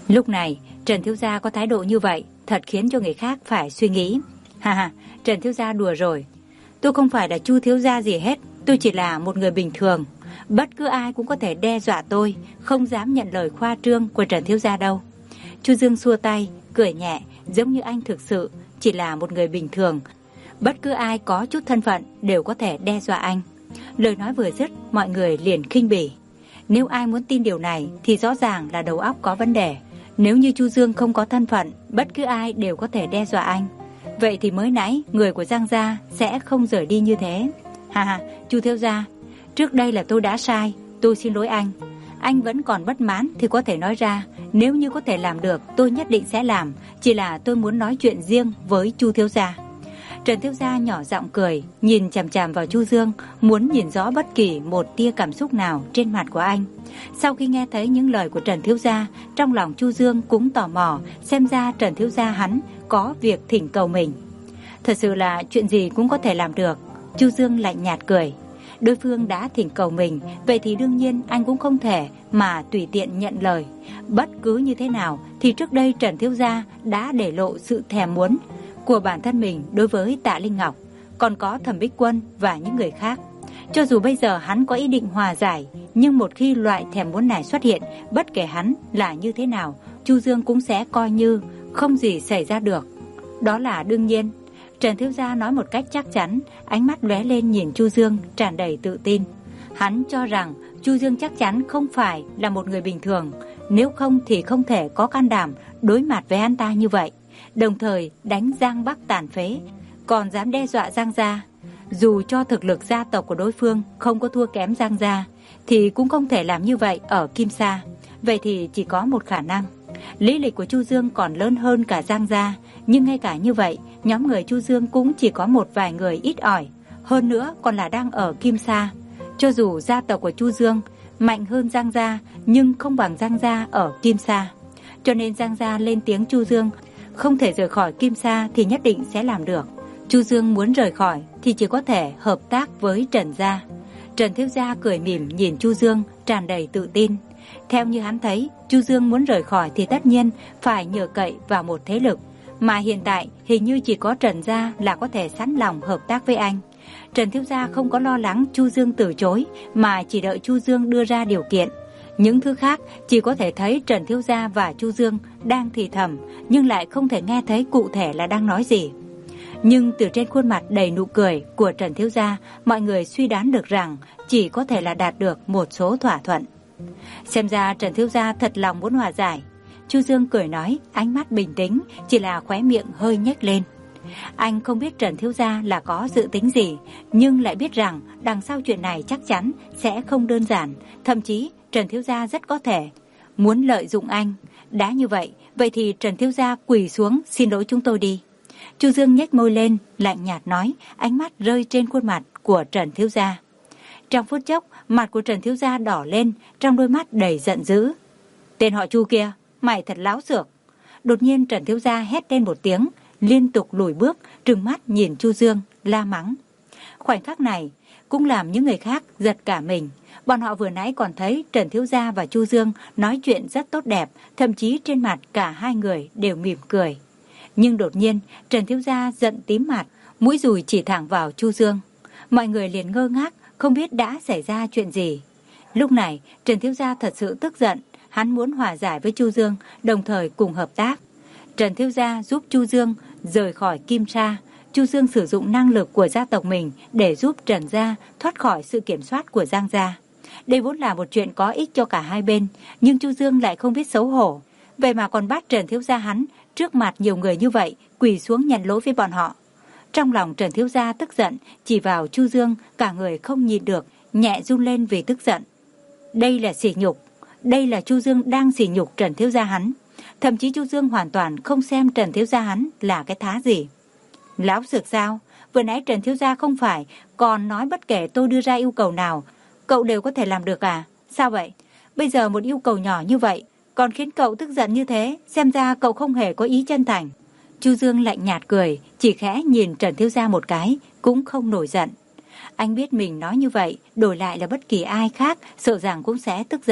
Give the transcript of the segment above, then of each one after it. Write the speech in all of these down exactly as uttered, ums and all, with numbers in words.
Lúc này Trần thiếu gia có thái độ như vậy thật khiến cho người khác phải suy nghĩ. Ha ha, Trần thiếu gia đùa rồi. Tôi không phải là Chu thiếu gia gì hết, tôi chỉ là một người bình thường. Bất cứ ai cũng có thể đe dọa tôi, không dám nhận lời khoa trương của Trần thiếu gia đâu. Chu Dương xua tay, cười nhẹ, giống như anh thực sự chỉ là một người bình thường. Bất cứ ai có chút thân phận đều có thể đe dọa anh. Lời nói vừa dứt, mọi người liền khinh bỉ. Nếu ai muốn tin điều này thì rõ ràng là đầu óc có vấn đề. Nếu như Chu Dương không có thân phận, bất cứ ai đều có thể đe dọa anh, vậy thì mới nãy người của Giang gia sẽ không rời đi như thế. Ha ha, Chu thiếu gia, trước đây là tôi đã sai, tôi xin lỗi anh. Anh vẫn còn bất mãn thì có thể nói ra, nếu như có thể làm được tôi nhất định sẽ làm, chỉ là tôi muốn nói chuyện riêng với Chu thiếu gia. Trần thiếu gia nhỏ giọng cười, nhìn chằm chằm vào Chu Dương, muốn nhìn rõ bất kỳ một tia cảm xúc nào trên mặt của anh. Sau khi nghe thấy những lời của Trần thiếu gia, trong lòng Chu Dương cũng tò mò, xem ra Trần thiếu gia hắn có việc thỉnh cầu mình. Thật sự là chuyện gì cũng có thể làm được. Chu Dương lạnh nhạt cười. Đối phương đã thỉnh cầu mình, vậy thì đương nhiên anh cũng không thể mà tùy tiện nhận lời. Bất cứ như thế nào thì trước đây Trần thiếu gia đã để lộ sự thèm muốn của bản thân mình đối với Tạ Linh Ngọc, còn có Thẩm Bích Quân và những người khác. Cho dù bây giờ hắn có ý định hòa giải, nhưng một khi loại thèm muốn này xuất hiện, bất kể hắn là như thế nào, Chu Dương cũng sẽ coi như không gì xảy ra được. Đó là đương nhiên. Trần thiếu gia nói một cách chắc chắn, ánh mắt lóe lên nhìn Chu Dương tràn đầy tự tin. Hắn cho rằng Chu Dương chắc chắn không phải là một người bình thường, nếu không thì không thể có can đảm đối mặt với hắn ta như vậy. Đồng thời đánh Giang Bắc tàn phế, còn dám đe dọa Giang gia. Dù cho thực lực gia tộc của đối phương không có thua kém Giang gia, thì cũng không thể làm như vậy ở Kim Sa. Vậy thì chỉ có một khả năng, lý lịch của Chu Dương còn lớn hơn cả Giang gia, nhưng ngay cả như vậy, nhóm người Chu Dương cũng chỉ có một vài người ít ỏi, hơn nữa còn là đang ở Kim Sa. Cho dù gia tộc của Chu Dương mạnh hơn Giang gia, nhưng không bằng Giang gia ở Kim Sa. Cho nên Giang gia lên tiếng Chu Dương không thể rời khỏi Kim Sa thì nhất định sẽ làm được. Chu Dương muốn rời khỏi thì chỉ có thể hợp tác với Trần gia. Trần thiếu gia cười mỉm nhìn Chu Dương tràn đầy tự tin. Theo như hắn thấy, Chu Dương muốn rời khỏi thì tất nhiên phải nhờ cậy vào một thế lực, mà hiện tại hình như chỉ có Trần gia là có thể sẵn lòng hợp tác với anh. Trần thiếu gia không có lo lắng Chu Dương từ chối, mà chỉ đợi Chu Dương đưa ra điều kiện. Những thứ khác chỉ có thể thấy Trần thiếu gia và Chu Dương đang thì thầm, nhưng lại không thể nghe thấy cụ thể là đang nói gì. Nhưng từ trên khuôn mặt đầy nụ cười của Trần thiếu gia, mọi người suy đoán được rằng chỉ có thể là đạt được một số thỏa thuận. Xem ra Trần thiếu gia thật lòng muốn hòa giải. Chu Dương cười nói, ánh mắt bình tĩnh, chỉ là khóe miệng hơi nhếch lên. Anh không biết Trần thiếu gia là có dự tính gì, nhưng lại biết rằng đằng sau chuyện này chắc chắn sẽ không đơn giản, thậm chí Trần thiếu gia rất có thể muốn lợi dụng anh. Đã như vậy, vậy thì Trần thiếu gia quỳ xuống xin lỗi chúng tôi đi. Chu Dương nhếch môi lên, lạnh nhạt nói, ánh mắt rơi trên khuôn mặt của Trần thiếu gia. Trong phút chốc, mặt của Trần thiếu gia đỏ lên, trong đôi mắt đầy giận dữ. Tên họ Chu kia, mày thật láo xược. Đột nhiên Trần thiếu gia hét lên một tiếng, liên tục lùi bước, trừng mắt nhìn Chu Dương, la mắng. Khoảnh khắc này cũng làm những người khác giật cả mình. Bọn họ vừa nãy còn thấy Trần thiếu gia và Chu Dương nói chuyện rất tốt đẹp, thậm chí trên mặt cả hai người đều mỉm cười. Nhưng đột nhiên Trần thiếu gia giận tím mặt, mũi dùi chỉ thẳng vào Chu Dương. Mọi người liền ngơ ngác, không biết đã xảy ra chuyện gì. Lúc này Trần thiếu gia thật sự tức giận, hắn muốn hòa giải với Chu Dương, đồng thời cùng hợp tác. Trần thiếu gia giúp Chu Dương rời khỏi Kim Sa. Chu Dương sử dụng năng lực của gia tộc mình để giúp Trần gia thoát khỏi sự kiểm soát của Giang gia. Đây vốn là một chuyện có ích cho cả hai bên, nhưng Chu Dương lại không biết xấu hổ, vậy mà còn bắt Trần thiếu gia hắn trước mặt nhiều người như vậy quỳ xuống nhận lỗi với bọn họ. Trong lòng Trần thiếu gia tức giận, chỉ vào Chu Dương, cả người không nhịn được, nhẹ run lên vì tức giận. Đây là sỉ nhục, đây là Chu Dương đang sỉ nhục Trần thiếu gia hắn. Thậm chí Chu Dương hoàn toàn không xem Trần thiếu gia hắn là cái thá gì. Lão sược sao? Vừa nãy Trần thiếu gia không phải còn nói bất kể tôi đưa ra yêu cầu nào, cậu đều có thể làm được à? Sao vậy? Bây giờ một yêu cầu nhỏ như vậy còn khiến cậu tức giận như thế, xem ra cậu không hề có ý chân thành. Chu Dương lạnh nhạt cười, chỉ khẽ nhìn Trần thiếu gia một cái, cũng không nổi giận. Anh biết mình nói như vậy, đổi lại là bất kỳ ai khác sợ rằng cũng sẽ tức giận.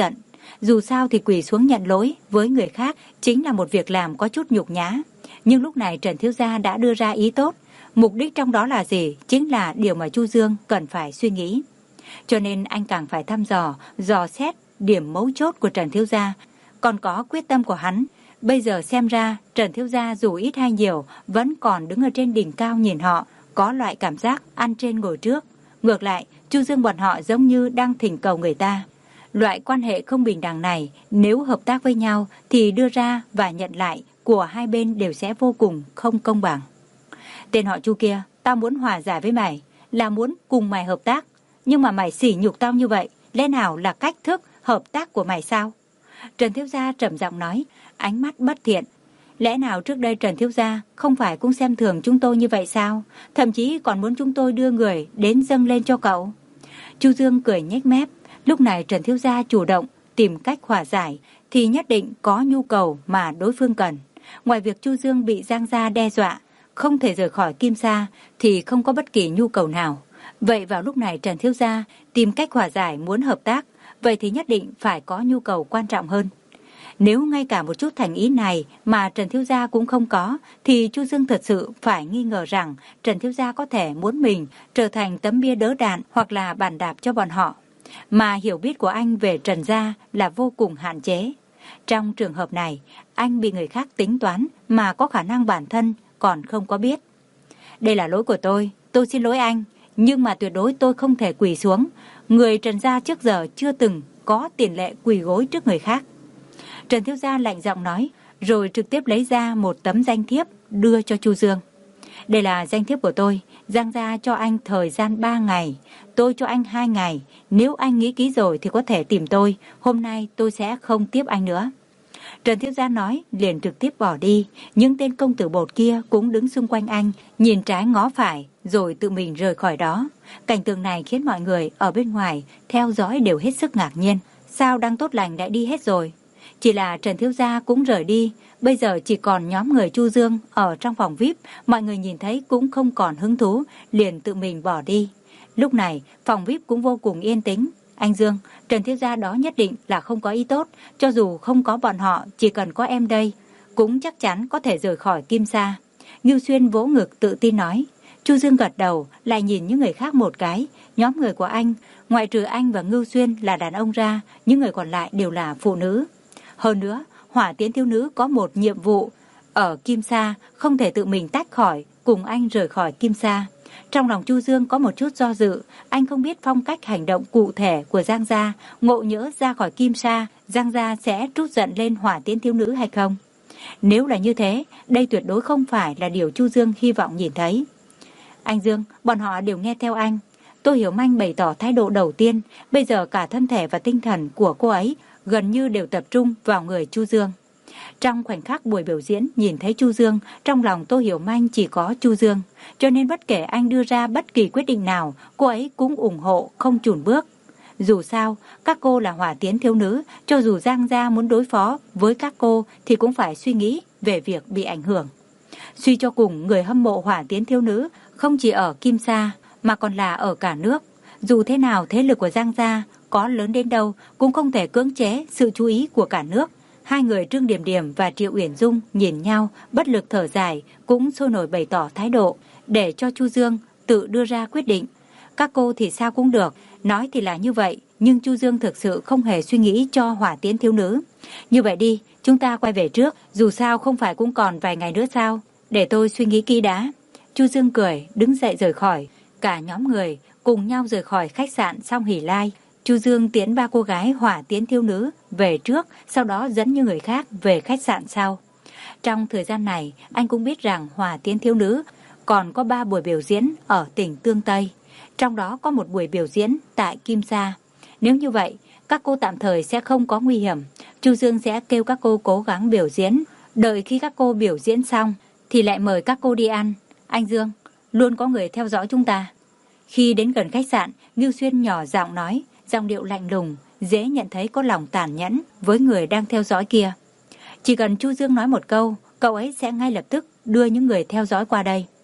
Dù sao thì quỳ xuống nhận lỗi với người khác chính là một việc làm có chút nhục nhã. Nhưng lúc này Trần thiếu gia đã đưa ra ý tốt. Mục đích trong đó là gì? Chính là điều mà Chu Dương cần phải suy nghĩ. Cho nên anh càng phải thăm dò, dò xét điểm mấu chốt của Trần thiếu gia, còn có quyết tâm của hắn. Bây giờ xem ra Trần thiếu gia dù ít hay nhiều vẫn còn đứng ở trên đỉnh cao nhìn họ, có loại cảm giác ăn trên ngồi trước. Ngược lại, Chu Dương bọn họ giống như đang thỉnh cầu người ta. Loại quan hệ không bình đẳng này nếu hợp tác với nhau thì đưa ra và nhận lại của hai bên đều sẽ vô cùng không công bằng. Tên họ Chu kia, tao muốn hòa giải với mày, là muốn cùng mày hợp tác. Nhưng mà mày sỉ nhục tao như vậy, lẽ nào là cách thức hợp tác của mày sao? Trần thiếu gia trầm giọng nói, ánh mắt bất thiện. Lẽ nào trước đây Trần thiếu gia không phải cũng xem thường chúng tôi như vậy sao? Thậm chí còn muốn chúng tôi đưa người đến dâng lên cho cậu. Chu Dương cười nhếch mép. Lúc này Trần thiếu gia chủ động tìm cách hòa giải thì nhất định có nhu cầu mà đối phương cần. Ngoài việc Chu Dương bị Giang gia đe dọa, không thể rời khỏi Kim Sa thì không có bất kỳ nhu cầu nào. Vậy vào lúc này Trần thiếu gia tìm cách hòa giải muốn hợp tác, vậy thì nhất định phải có nhu cầu quan trọng hơn. Nếu ngay cả một chút thành ý này mà Trần thiếu gia cũng không có, thì Chu Dương thật sự phải nghi ngờ rằng Trần thiếu gia có thể muốn mình trở thành tấm bia đỡ đạn hoặc là bàn đạp cho bọn họ. Mà hiểu biết của anh về Trần gia là vô cùng hạn chế. Trong trường hợp này, anh bị người khác tính toán mà có khả năng bản thân còn không có biết. Đây là lỗi của tôi, tôi xin lỗi anh, nhưng mà tuyệt đối tôi không thể quỳ xuống. Người Trần gia trước giờ chưa từng có tiền lệ quỳ gối trước người khác. Trần thiếu gia lạnh giọng nói, rồi trực tiếp lấy ra một tấm danh thiếp đưa cho Chu Dương. Đây là danh thiếp của tôi, Giang gia cho anh thời gian ba ngày, tôi cho anh hai ngày. Nếu anh nghĩ kỹ rồi thì có thể tìm tôi, hôm nay tôi sẽ không tiếp anh nữa. Trần thiếu gia nói liền trực tiếp bỏ đi. Những tên công tử bột kia cũng đứng xung quanh anh, nhìn trái ngó phải rồi tự mình rời khỏi đó. Cảnh tượng này khiến mọi người ở bên ngoài theo dõi đều hết sức ngạc nhiên. Sao đang tốt lành lại đi hết rồi? Chỉ là Trần thiếu gia cũng rời đi. Bây giờ chỉ còn nhóm người Chu Dương ở trong phòng vi ai pi. Mọi người nhìn thấy cũng không còn hứng thú, liền tự mình bỏ đi. Lúc này phòng vi ai pi cũng vô cùng yên tĩnh. Anh Dương, Trần thiếu gia đó nhất định là không có ý tốt. Cho dù không có bọn họ, chỉ cần có em đây cũng chắc chắn có thể rời khỏi Kim Sa. Ngưu Xuyên vỗ ngực tự tin nói. Chu Dương gật đầu, lại nhìn những người khác một cái. Nhóm người của anh, ngoại trừ anh và Ngưu Xuyên là đàn ông ra, những người còn lại đều là phụ nữ. Hơn nữa, Hỏa Tiến thiếu nữ có một nhiệm vụ ở Kim Sa, không thể tự mình tách khỏi, cùng anh rời khỏi Kim Sa. Trong lòng Chu Dương có một chút do dự, anh không biết phong cách hành động cụ thể của Giang gia, ngộ nhỡ ra khỏi Kim Sa, Giang gia sẽ trút giận lên Hỏa Tiến thiếu nữ hay không. Nếu là như thế, đây tuyệt đối không phải là điều Chu Dương hy vọng nhìn thấy. Anh Dương, bọn họ đều nghe theo anh. Tô Hiểu Manh bày tỏ thái độ đầu tiên, bây giờ cả thân thể và tinh thần của cô ấy gần như đều tập trung vào người Chu Dương. Trong khoảnh khắc buổi biểu diễn nhìn thấy Chu Dương, trong lòng Tô Hiểu Manh chỉ có Chu Dương, cho nên bất kể anh đưa ra bất kỳ quyết định nào, cô ấy cũng ủng hộ không chùn bước. Dù sao, các cô là Hỏa Tiến thiếu nữ, cho dù Giang gia muốn đối phó với các cô thì cũng phải suy nghĩ về việc bị ảnh hưởng. Suy cho cùng, người hâm mộ Hỏa Tiến thiếu nữ không chỉ ở Kim Sa mà còn là ở cả nước. Dù thế nào thế lực của Giang gia có lớn đến đâu cũng không thể cưỡng chế sự chú ý của cả nước. Hai người Trương Điểm Điểm và Triệu Uyển Dung nhìn nhau, bất lực thở dài, cũng sôi nổi bày tỏ thái độ, để cho Chu Dương tự đưa ra quyết định. Các cô thì sao cũng được, nói thì là như vậy, nhưng Chu Dương thực sự không hề suy nghĩ cho Hỏa Tiến thiếu nữ. Như vậy đi, chúng ta quay về trước, dù sao không phải cũng còn vài ngày nữa sao, để tôi suy nghĩ kỹ đã. Chu Dương cười, đứng dậy rời khỏi. Cả nhóm người cùng nhau rời khỏi khách sạn Song Hỷ Lai. Chu Dương tiến ba cô gái Hỏa Tiến thiếu nữ về trước, sau đó dẫn những người khác về khách sạn sau. Trong thời gian này, anh cũng biết rằng Hỏa Tiến thiếu nữ còn có ba buổi biểu diễn ở tỉnh Tương Tây. Trong đó có một buổi biểu diễn tại Kim Sa. Nếu như vậy, các cô tạm thời sẽ không có nguy hiểm. Chu Dương sẽ kêu các cô cố gắng biểu diễn. Đợi khi các cô biểu diễn xong, thì lại mời các cô đi ăn. Anh Dương, luôn có người theo dõi chúng ta. Khi đến gần khách sạn, Ngưu Xuyên nhỏ giọng nói, giọng điệu lạnh lùng, dễ nhận thấy có lòng tàn nhẫn với người đang theo dõi kia. Chỉ cần Chu Dương nói một câu, cậu ấy sẽ ngay lập tức đưa những người theo dõi qua đây.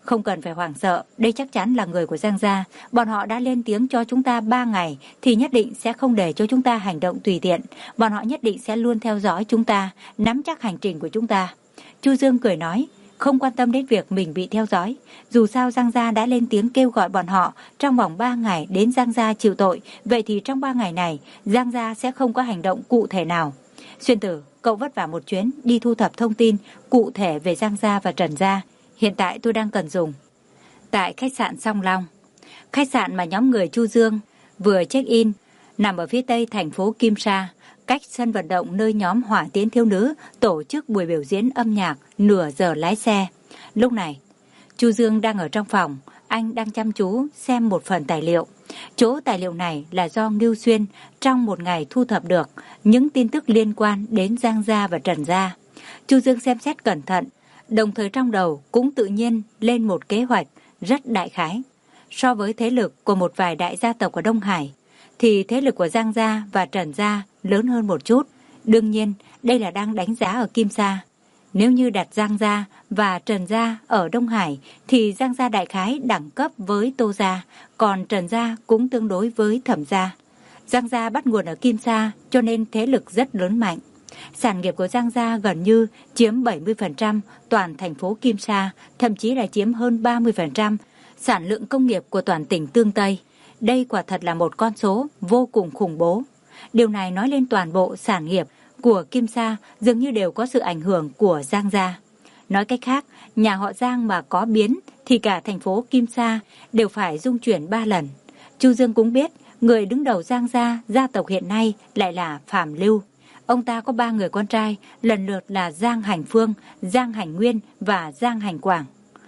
Không cần phải hoảng sợ, đây chắc chắn là người của Giang gia. Bọn họ đã lên tiếng cho chúng ta ba ngày thì nhất định sẽ không để cho chúng ta hành động tùy tiện. Bọn họ nhất định sẽ luôn theo dõi chúng ta, nắm chắc hành trình của chúng ta. Chu Dương cười nói, không quan tâm đến việc mình bị theo dõi. Dù sao Giang gia đã lên tiếng kêu gọi bọn họ trong vòng ba ngày đến Giang gia chịu tội. Vậy thì trong ba ngày này, Giang gia sẽ không có hành động cụ thể nào. Xuyên Tử, cậu vất vả một chuyến đi thu thập thông tin cụ thể về Giang gia và Trần gia. Hiện tại tôi đang cần dùng. Tại khách sạn Song Long, khách sạn mà nhóm người Chu Dương vừa check-in, nằm ở phía tây thành phố Kim Sa, cách sân vận động nơi nhóm Hỏa Tiễn Thiếu Nữ tổ chức buổi biểu diễn âm nhạc nửa giờ lái xe. Lúc này, Chu Dương đang ở trong phòng, anh đang chăm chú xem một phần tài liệu. Chỗ tài liệu này là do Ngưu Xuyên trong một ngày thu thập được những tin tức liên quan đến Giang gia và Trần gia. Chu Dương xem xét cẩn thận, đồng thời trong đầu cũng tự nhiên lên một kế hoạch rất đại khái. So với thế lực của một vài đại gia tộc ở Đông Hải, thì thế lực của Giang gia và Trần gia lớn hơn một chút. Đương nhiên, đây là đang đánh giá ở Kim Sa. Nếu như đặt Giang gia và Trần gia ở Đông Hải, thì Giang gia đại khái đẳng cấp với Tô gia, còn Trần gia cũng tương đối với Thẩm gia. Giang gia bắt nguồn ở Kim Sa, cho nên thế lực rất lớn mạnh. Sản nghiệp của Giang gia gần như chiếm bảy mươi phần trăm toàn thành phố Kim Sa, thậm chí là chiếm hơn ba mươi phần trăm sản lượng công nghiệp của toàn tỉnh Tương Tây. Đây quả thật là một con số vô cùng khủng bố. Điều này nói lên toàn bộ sản nghiệp của Kim Sa dường như đều có sự ảnh hưởng của Giang gia. Nói cách khác, nhà họ Giang mà có biến thì cả thành phố Kim Sa đều phải rung chuyển ba lần. Chu Dương cũng biết người đứng đầu Giang gia, gia tộc hiện nay lại là Phạm Lưu. Ông ta có ba người con trai, lần lượt là Giang Hành Phương, Giang Hành Nguyên và Giang Hành Quảng.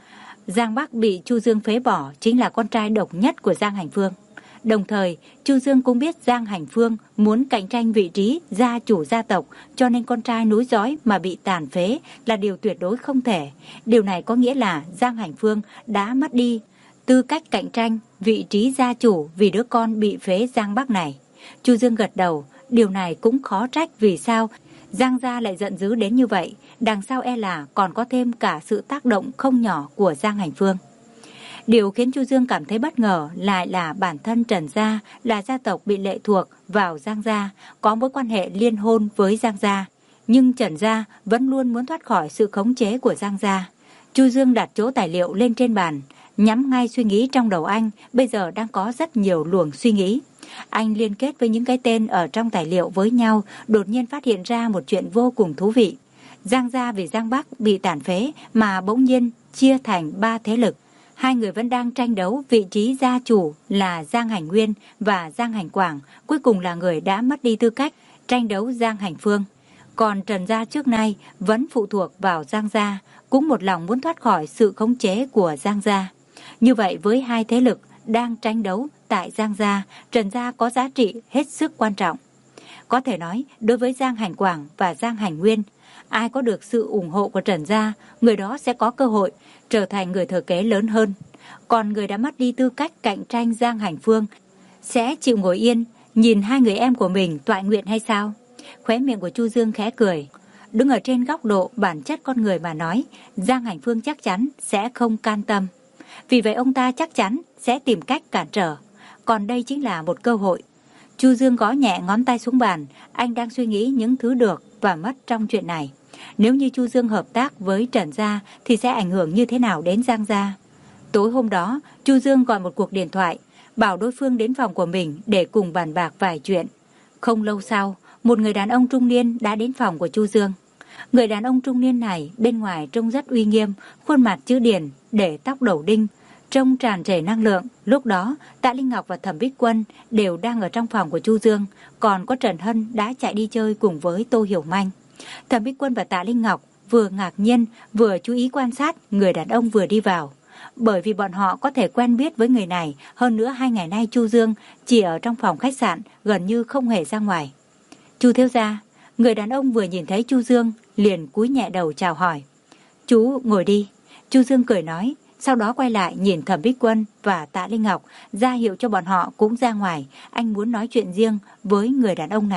Giang Bắc bị Chu Dương phế bỏ chính là con trai độc nhất của Giang Hành Phương. Đồng thời, Chu Dương cũng biết Giang Hành Phương muốn cạnh tranh vị trí gia chủ gia tộc, cho nên con trai nối dõi mà bị tàn phế là điều tuyệt đối không thể. Điều này có nghĩa là Giang Hành Phương đã mất đi tư cách cạnh tranh vị trí gia chủ vì đứa con bị phế Giang Bắc này. Chu Dương gật đầu, điều này cũng khó trách vì sao Giang gia lại giận dữ đến như vậy. Đằng sau e là còn có thêm cả sự tác động không nhỏ của Giang Hành Phương. Điều khiến Chu Dương cảm thấy bất ngờ lại là bản thân Trần gia là gia tộc bị lệ thuộc vào Giang gia, có mối quan hệ liên hôn với Giang gia. Nhưng Trần gia vẫn luôn muốn thoát khỏi sự khống chế của Giang gia. Chu Dương đặt chỗ tài liệu lên trên bàn, nhắm ngay suy nghĩ trong đầu anh, bây giờ đang có rất nhiều luồng suy nghĩ. Anh liên kết với những cái tên ở trong tài liệu với nhau, đột nhiên phát hiện ra một chuyện vô cùng thú vị. Giang gia vì Giang Bắc bị tàn phế mà bỗng nhiên chia thành ba thế lực. Hai người vẫn đang tranh đấu vị trí gia chủ là Giang Hành Nguyên và Giang Hành Quảng, cuối cùng là người đã mất đi tư cách tranh đấu Giang Hành Phương. Còn Trần gia trước nay vẫn phụ thuộc vào Giang gia, cũng một lòng muốn thoát khỏi sự khống chế của Giang gia. Như vậy với hai thế lực đang tranh đấu tại Giang gia, Trần gia có giá trị hết sức quan trọng. Có thể nói, đối với Giang Hành Quảng và Giang Hành Nguyên, ai có được sự ủng hộ của Trần gia, người đó sẽ có cơ hội trở thành người thừa kế lớn hơn. Còn người đã mất đi tư cách cạnh tranh Giang Hành Phương sẽ chịu ngồi yên nhìn hai người em của mình toại nguyện hay sao? Khóe miệng của Chu Dương khẽ cười. Đứng ở trên góc độ bản chất con người mà nói, Giang Hành Phương chắc chắn sẽ không can tâm. Vì vậy ông ta chắc chắn sẽ tìm cách cản trở. Còn đây chính là một cơ hội. Chu Dương gõ nhẹ ngón tay xuống bàn, anh đang suy nghĩ những thứ được và mất trong chuyện này. Nếu như Chu Dương hợp tác với Trần gia thì sẽ ảnh hưởng như thế nào đến Giang gia? Tối hôm đó, Chu Dương gọi một cuộc điện thoại, bảo đối phương đến phòng của mình để cùng bàn bạc vài chuyện. Không lâu sau, một người đàn ông trung niên đã đến phòng của Chu Dương. Người đàn ông trung niên này bên ngoài trông rất uy nghiêm, khuôn mặt chữ điển, để tóc đầu đinh, trông tràn trề năng lượng. Lúc đó, Tạ Linh Ngọc và Thẩm Bích Quân đều đang ở trong phòng của Chu Dương, còn có Trần Hân đã chạy đi chơi cùng với Tô Hiểu Manh. Thẩm Bích Quân và Tạ Linh Ngọc vừa ngạc nhiên vừa chú ý quan sát người đàn ông vừa đi vào. Bởi vì bọn họ có thể quen biết với người này, hơn nữa hai ngày nay Chu Dương chỉ ở trong phòng khách sạn, gần như không hề ra ngoài. Chu thiếu gia, người đàn ông vừa nhìn thấy Chu Dương liền cúi nhẹ đầu chào hỏi. Chú ngồi đi. Chu Dương cười nói, sau đó quay lại nhìn Thẩm Bích Quân và Tạ Linh Ngọc, ra hiệu cho bọn họ cũng ra ngoài, anh muốn nói chuyện riêng với người đàn ông này.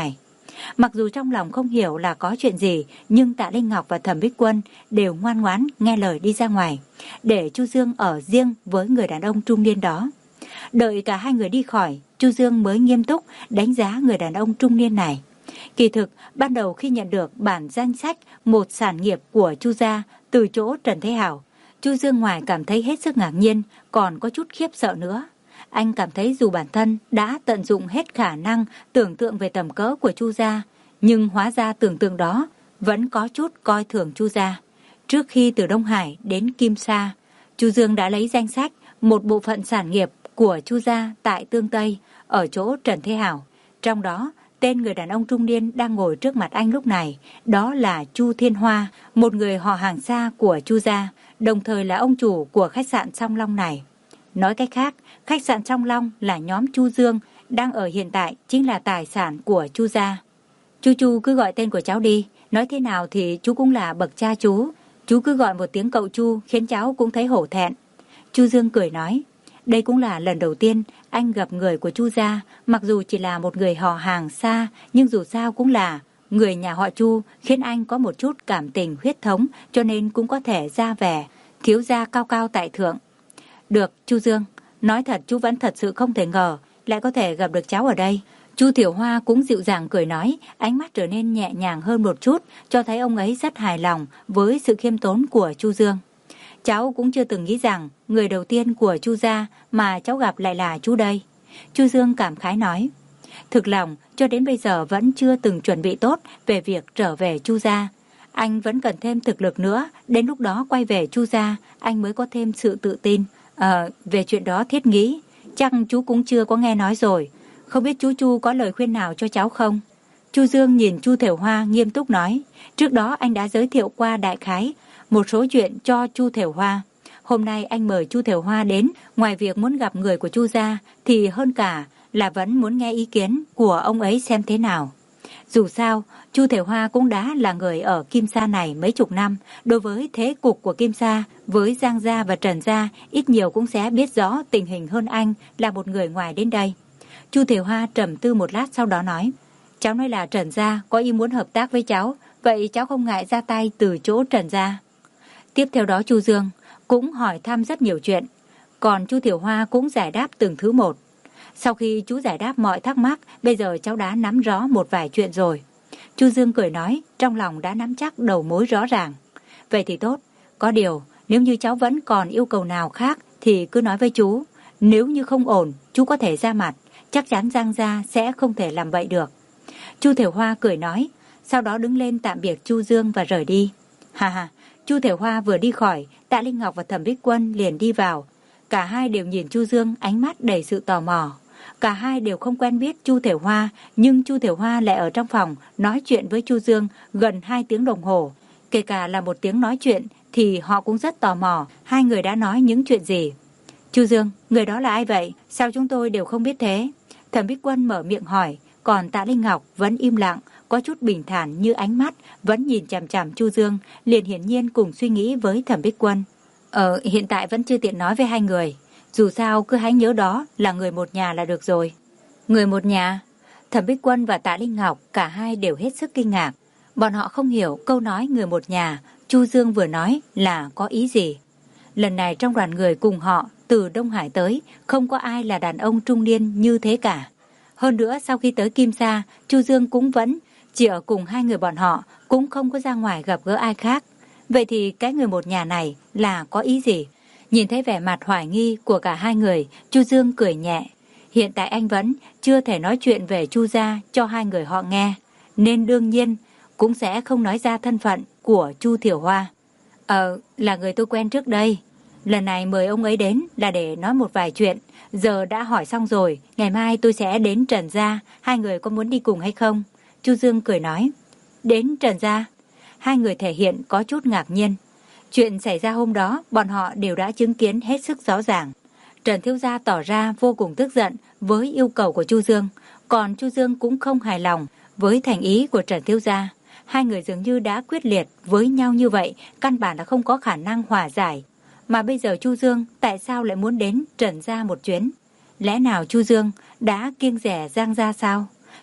Mặc dù trong lòng không hiểu là có chuyện gì, nhưng Tạ Linh Ngọc và Thẩm Bích Quân đều ngoan ngoãn nghe lời đi ra ngoài, để Chu Dương ở riêng với người đàn ông trung niên đó. Đợi cả hai người đi khỏi, Chu Dương mới nghiêm túc đánh giá người đàn ông trung niên này. Kỳ thực, ban đầu khi nhận được bản danh sách một sản nghiệp của Chu gia từ chỗ Trần Thế Hảo, Chu Dương ngoài cảm thấy hết sức ngạc nhiên, còn có chút khiếp sợ nữa. Anh cảm thấy dù bản thân đã tận dụng hết khả năng tưởng tượng về tầm cỡ của Chu gia, nhưng hóa ra tưởng tượng đó vẫn có chút coi thường Chu gia. Trước khi từ Đông Hải đến Kim Sa, Chu Dương đã lấy danh sách một bộ phận sản nghiệp của Chu gia tại Tương Tây ở chỗ Trần Thế Hảo. Trong đó, tên người đàn ông trung niên đang ngồi trước mặt anh lúc này, đó là Chu Thiên Hoa, một người họ hàng xa của Chu gia, đồng thời là ông chủ của khách sạn Song Long này. Nói cách khác, khách sạn Song Long là nhóm Chu Dương đang ở hiện tại chính là tài sản của Chu gia. Chu Chu cứ gọi tên của cháu đi, nói thế nào thì chú cũng là bậc cha chú. Chú cứ gọi một tiếng cậu Chu khiến cháu cũng thấy hổ thẹn. Chu Dương cười nói, đây cũng là lần đầu tiên anh gặp người của Chu gia, mặc dù chỉ là một người họ hàng xa, nhưng dù sao cũng là người nhà họ Chu, khiến anh có một chút cảm tình huyết thống, cho nên cũng có thể ra vẻ thiếu gia cao cao tại thượng. Được, Chu Dương, nói thật chú vẫn thật sự không thể ngờ lại có thể gặp được cháu ở đây. Chu Tiểu Hoa cũng dịu dàng cười nói, ánh mắt trở nên nhẹ nhàng hơn một chút, cho thấy ông ấy rất hài lòng với sự khiêm tốn của Chu Dương. Cháu cũng chưa từng nghĩ rằng người đầu tiên của Chu gia mà cháu gặp lại là chú đây. Chu Dương cảm khái nói, thực lòng cho đến bây giờ vẫn chưa từng chuẩn bị tốt về việc trở về Chu gia. Anh vẫn cần thêm thực lực nữa, đến lúc đó quay về Chu gia anh mới có thêm sự tự tin. Ờ, về chuyện đó Thiết nghĩ, chắc chú cũng chưa có nghe nói rồi. Không biết chú Chu có lời khuyên nào cho cháu không? Chu Dương nhìn Chu Thiểu Hoa nghiêm túc nói, trước đó anh đã giới thiệu qua đại khái một số chuyện cho Chu Thiểu Hoa. Hôm nay anh mời Chu Thiểu Hoa đến, ngoài việc muốn gặp người của Chu gia thì hơn cả là vẫn muốn nghe ý kiến của ông ấy xem thế nào. Dù sao, Chu Thiểu Hoa cũng đã là người ở Kim Sa này mấy chục năm, đối với thế cục của Kim Sa với Giang gia và Trần gia ít nhiều cũng sẽ biết rõ tình hình hơn anh là một người ngoài đến đây. Chu Thiểu Hoa trầm tư một lát sau đó nói, cháu nói là Trần gia có ý muốn hợp tác với cháu, vậy cháu không ngại ra tay từ chỗ Trần gia. Tiếp theo đó Chu Dương cũng hỏi thăm rất nhiều chuyện, còn Chu Thiểu Hoa cũng giải đáp từng thứ một. Sau khi chú giải đáp mọi thắc mắc, bây giờ cháu đã nắm rõ một vài chuyện rồi. Chu Dương cười nói, trong lòng đã nắm chắc đầu mối rõ ràng. Vậy thì tốt, có điều nếu như cháu vẫn còn yêu cầu nào khác thì cứ nói với chú. Nếu như không ổn, chú có thể ra mặt, chắc chắn Giang gia sẽ không thể làm vậy được. Chu Thiểu Hoa cười nói, sau đó đứng lên tạm biệt Chu Dương và rời đi. Ha ha, Chu Thiểu Hoa vừa đi khỏi, Tạ Linh Ngọc và Thẩm Bích Quân liền đi vào. Cả hai đều nhìn Chu Dương ánh mắt đầy sự tò mò. Cả hai đều không quen biết Chu Thiểu Hoa, nhưng Chu Thiểu Hoa lại ở trong phòng nói chuyện với Chu Dương gần hai tiếng đồng hồ. Kể cả là một tiếng nói chuyện thì họ cũng rất tò mò hai người đã nói những chuyện gì. Chu Dương, người đó là ai vậy? Sao chúng tôi đều không biết thế? Thẩm Bích Quân mở miệng hỏi, còn Tạ Linh Ngọc vẫn im lặng, có chút bình thản như ánh mắt vẫn nhìn chằm chằm Chu Dương, liền hiển nhiên cùng suy nghĩ với Thẩm Bích Quân. Ờ, hiện tại vẫn chưa tiện nói với hai người. Dù sao cứ hãy nhớ đó là người một nhà là được rồi. Người một nhà? Thẩm Bích Quân và Tạ Linh Ngọc cả hai đều hết sức kinh ngạc. Bọn họ không hiểu câu nói người một nhà Chu Dương vừa nói là có ý gì. Lần này trong đoàn người cùng họ từ Đông Hải tới, không có ai là đàn ông trung niên như thế cả. Hơn nữa sau khi tới Kim Sa, Chu Dương cũng vẫn chỉ ở cùng hai người bọn họ, cũng không có ra ngoài gặp gỡ ai khác. Vậy thì cái người một nhà này là có ý gì? Nhìn thấy vẻ mặt hoài nghi của cả hai người, Chu Dương cười nhẹ. Hiện tại anh vẫn chưa thể nói chuyện về Chu gia cho hai người họ nghe, nên đương nhiên cũng sẽ không nói ra thân phận của Chu Thiểu Hoa. Ờ, là người tôi quen trước đây. Lần này mời ông ấy đến là để nói một vài chuyện. Giờ đã hỏi xong rồi, ngày mai tôi sẽ đến Trần gia, hai người có muốn đi cùng hay không? Chu Dương cười nói. Đến Trần gia? Hai người thể hiện có chút ngạc nhiên. Chuyện xảy ra hôm đó, bọn họ đều đã chứng kiến hết sức rõ ràng. Trần thiếu gia tỏ ra vô cùng tức giận với yêu cầu của Chu Dương, còn Chu Dương cũng không hài lòng với thành ý của Trần thiếu gia. Hai người dường như đã quyết liệt với nhau như vậy, căn bản là không có khả năng hòa giải. Mà bây giờ Chu Dương tại sao lại muốn đến Trần gia một chuyến? Lẽ nào Chu Dương đã kiêng dè Giang gia sao?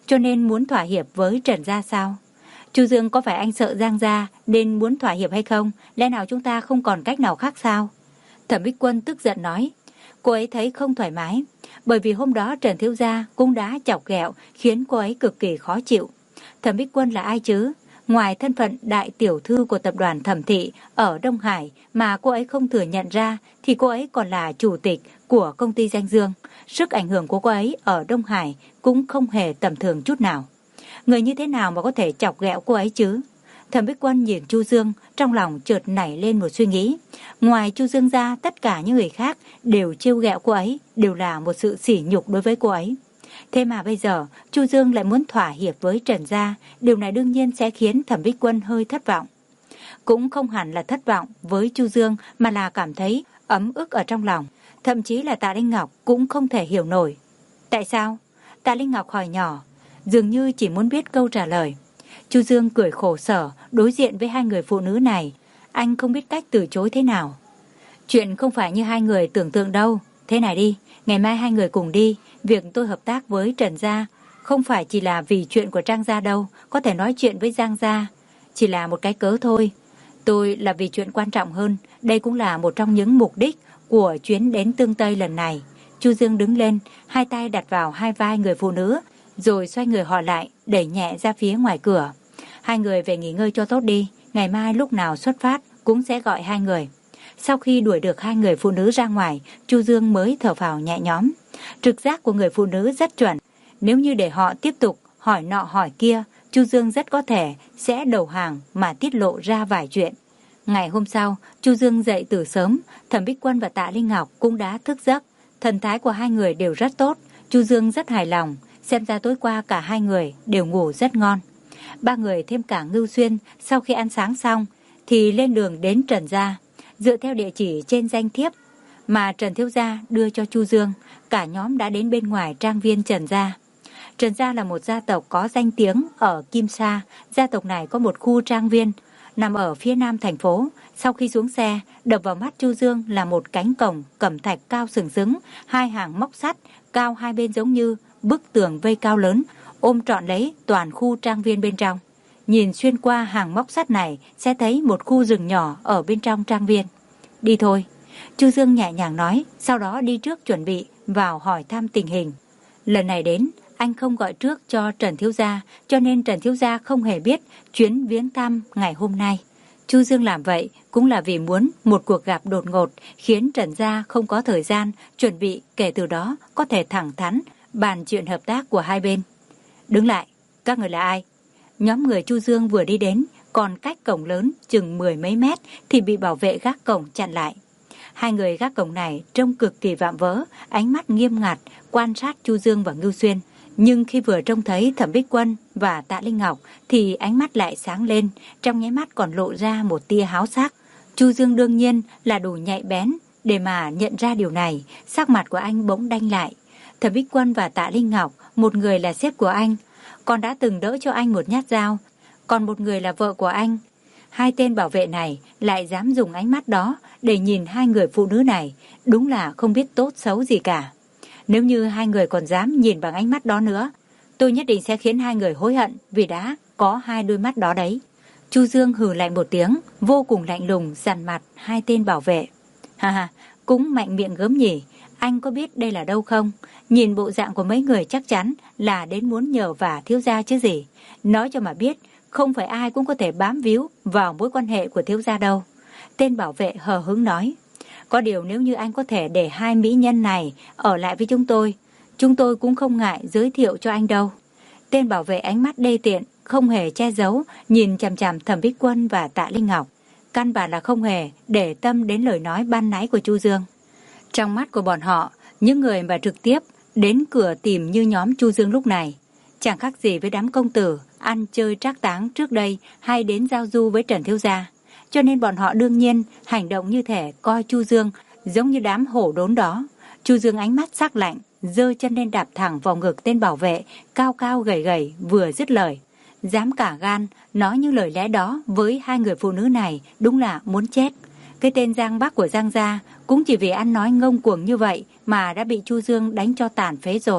cho nên muốn thỏa hiệp với Trần gia sao? Chu Dương, có phải anh sợ Giang gia nên muốn thỏa hiệp hay không? Lẽ nào chúng ta không còn cách nào khác sao? Thẩm Bích Quân tức giận nói. Cô ấy thấy không thoải mái, bởi vì hôm đó Trần thiếu gia cũng đã chọc ghẹo khiến cô ấy cực kỳ khó chịu. Thẩm Bích Quân là ai chứ? Ngoài thân phận đại tiểu thư của tập đoàn Thẩm thị ở Đông Hải mà cô ấy không thừa nhận ra, thì cô ấy còn là chủ tịch của công ty Danh Dương. Sức ảnh hưởng của cô ấy ở Đông Hải cũng không hề tầm thường chút nào. Người như thế nào mà có thể chọc ghẹo cô ấy chứ? Thẩm Bích Quân nhìn Chu Dương, trong lòng chợt nảy lên một suy nghĩ. Ngoài Chu Dương ra, tất cả những người khác đều trêu ghẹo cô ấy, đều là một sự sỉ nhục đối với cô ấy. Thế mà bây giờ, Chu Dương lại muốn thỏa hiệp với Trần gia, điều này đương nhiên sẽ khiến Thẩm Bích Quân hơi thất vọng. Cũng không hẳn là thất vọng với Chu Dương, mà là cảm thấy ấm ức ở trong lòng. Thậm chí là Tạ Linh Ngọc cũng không thể hiểu nổi. Tại sao? Tạ Linh Ngọc hỏi nhỏ, dường như chỉ muốn biết câu trả lời. Chu Dương cười khổ sở đối diện với hai người phụ nữ này. Anh không biết cách từ chối thế nào. Chuyện không phải như hai người tưởng tượng đâu. Thế này đi, ngày mai hai người cùng đi. Việc tôi hợp tác với Trần gia không phải chỉ là vì chuyện của Trang gia đâu. Có thể nói chuyện với Giang gia chỉ là một cái cớ thôi. Tôi là vì chuyện quan trọng hơn. Đây cũng là một trong những mục đích của chuyến đến Tương Tây lần này. Chu Dương đứng lên, hai tay đặt vào hai vai người phụ nữ, rồi xoay người họ lại, đẩy nhẹ ra phía ngoài cửa. Hai người về nghỉ ngơi cho tốt đi, ngày mai lúc nào xuất phát cũng sẽ gọi hai người. Sau khi đuổi được hai người phụ nữ ra ngoài, Chu Dương mới thở phào nhẹ nhõm. Trực giác của người phụ nữ rất chuẩn. Nếu như để họ tiếp tục hỏi nọ hỏi kia, Chu Dương rất có thể sẽ đầu hàng mà tiết lộ ra vài chuyện. Ngày hôm sau, Chu Dương dậy từ sớm, Thẩm Bích Quân và Tạ Linh Ngọc cũng đã thức giấc. Thần thái của hai người đều rất tốt, Chu Dương rất hài lòng, xem ra tối qua cả hai người đều ngủ rất ngon. Ba người thêm cả Ngưu Xuyên sau khi ăn sáng xong thì lên đường đến Trần gia. Dựa theo địa chỉ trên danh thiếp mà Trần thiếu gia đưa cho Chu Dương, cả nhóm đã đến bên ngoài trang viên Trần gia. Trần gia là một gia tộc có danh tiếng ở Kim Sa. Gia tộc này có một khu trang viên nằm ở phía nam thành phố. Sau khi xuống xe, đập vào mắt Chu Dương là một cánh cổng cẩm thạch cao sừng sững, hai hàng móc sắt cao hai bên giống như bức tường vây cao lớn, ôm trọn lấy toàn khu trang viên bên trong. Nhìn xuyên qua hàng móc sắt này sẽ thấy một khu rừng nhỏ ở bên trong trang viên. Đi thôi, Chu Dương nhẹ nhàng nói, sau đó đi trước chuẩn bị vào hỏi thăm tình hình. Lần này đến, anh không gọi trước cho Trần thiếu gia, cho nên Trần thiếu gia không hề biết chuyến viếng thăm ngày hôm nay. Chu Dương làm vậy cũng là vì muốn một cuộc gặp đột ngột khiến Trần gia không có thời gian chuẩn bị, kể từ đó có thể thẳng thắn bàn chuyện hợp tác của hai bên. Đứng lại, các người là ai? Nhóm người Chu Dương vừa đi đến, còn cách cổng lớn chừng mười mấy mét thì bị bảo vệ gác cổng chặn lại. Hai người gác cổng này trông cực kỳ vạm vỡ, ánh mắt nghiêm ngặt quan sát Chu Dương và Ngưu Xuyên. Nhưng khi vừa trông thấy Thẩm Bích Quân và Tạ Linh Ngọc thì ánh mắt lại sáng lên, trong nháy mắt còn lộ ra một tia háo sắc. Chu Dương đương nhiên là đủ nhạy bén để mà nhận ra điều này, sắc mặt của anh bỗng đanh lại. Thẩm Bích Quân và Tạ Linh Ngọc, một người là sếp của anh, còn đã từng đỡ cho anh một nhát dao, còn một người là vợ của anh. Hai tên bảo vệ này lại dám dùng ánh mắt đó để nhìn hai người phụ nữ này, đúng là không biết tốt xấu gì cả. Nếu như hai người còn dám nhìn bằng ánh mắt đó nữa, tôi nhất định sẽ khiến hai người hối hận vì đã có hai đôi mắt đó đấy. Chu Dương hừ lạnh một tiếng, vô cùng lạnh lùng dằn mặt hai tên bảo vệ. Ha ha, cũng mạnh miệng gớm nhỉ, anh có biết đây là đâu không? Nhìn bộ dạng của mấy người chắc chắn là đến muốn nhờ vả thiếu gia chứ gì. Nói cho mà biết, không phải ai cũng có thể bám víu vào mối quan hệ của thiếu gia đâu. Tên bảo vệ hờ hững nói. Có điều nếu như anh có thể để hai mỹ nhân này ở lại với chúng tôi, chúng tôi cũng không ngại giới thiệu cho anh đâu. Tên bảo vệ ánh mắt đê tiện, không hề che giấu, nhìn chằm chằm Thẩm Bích Quân và Tạ Linh Ngọc. Căn bản là không hề để tâm đến lời nói ban nãy của Chu Dương. Trong mắt của bọn họ, những người mà trực tiếp đến cửa tìm như nhóm Chu Dương lúc này, chẳng khác gì với đám công tử ăn chơi trác táng trước đây hay đến giao du với Trần thiếu gia. Cho nên bọn họ đương nhiên hành động như thể coi Chu Dương giống như đám hổ đốn đó. Chu Dương ánh mắt sắc lạnh, giơ chân lên đạp thẳng vào ngực tên bảo vệ cao cao gầy gầy vừa dứt lời. Dám cả gan nói những lời lẽ đó với hai người phụ nữ này, đúng là muốn chết. Cái tên Giang Bắc của Giang gia cũng chỉ vì ăn nói ngông cuồng như vậy mà đã bị Chu Dương đánh cho tàn phế rồi.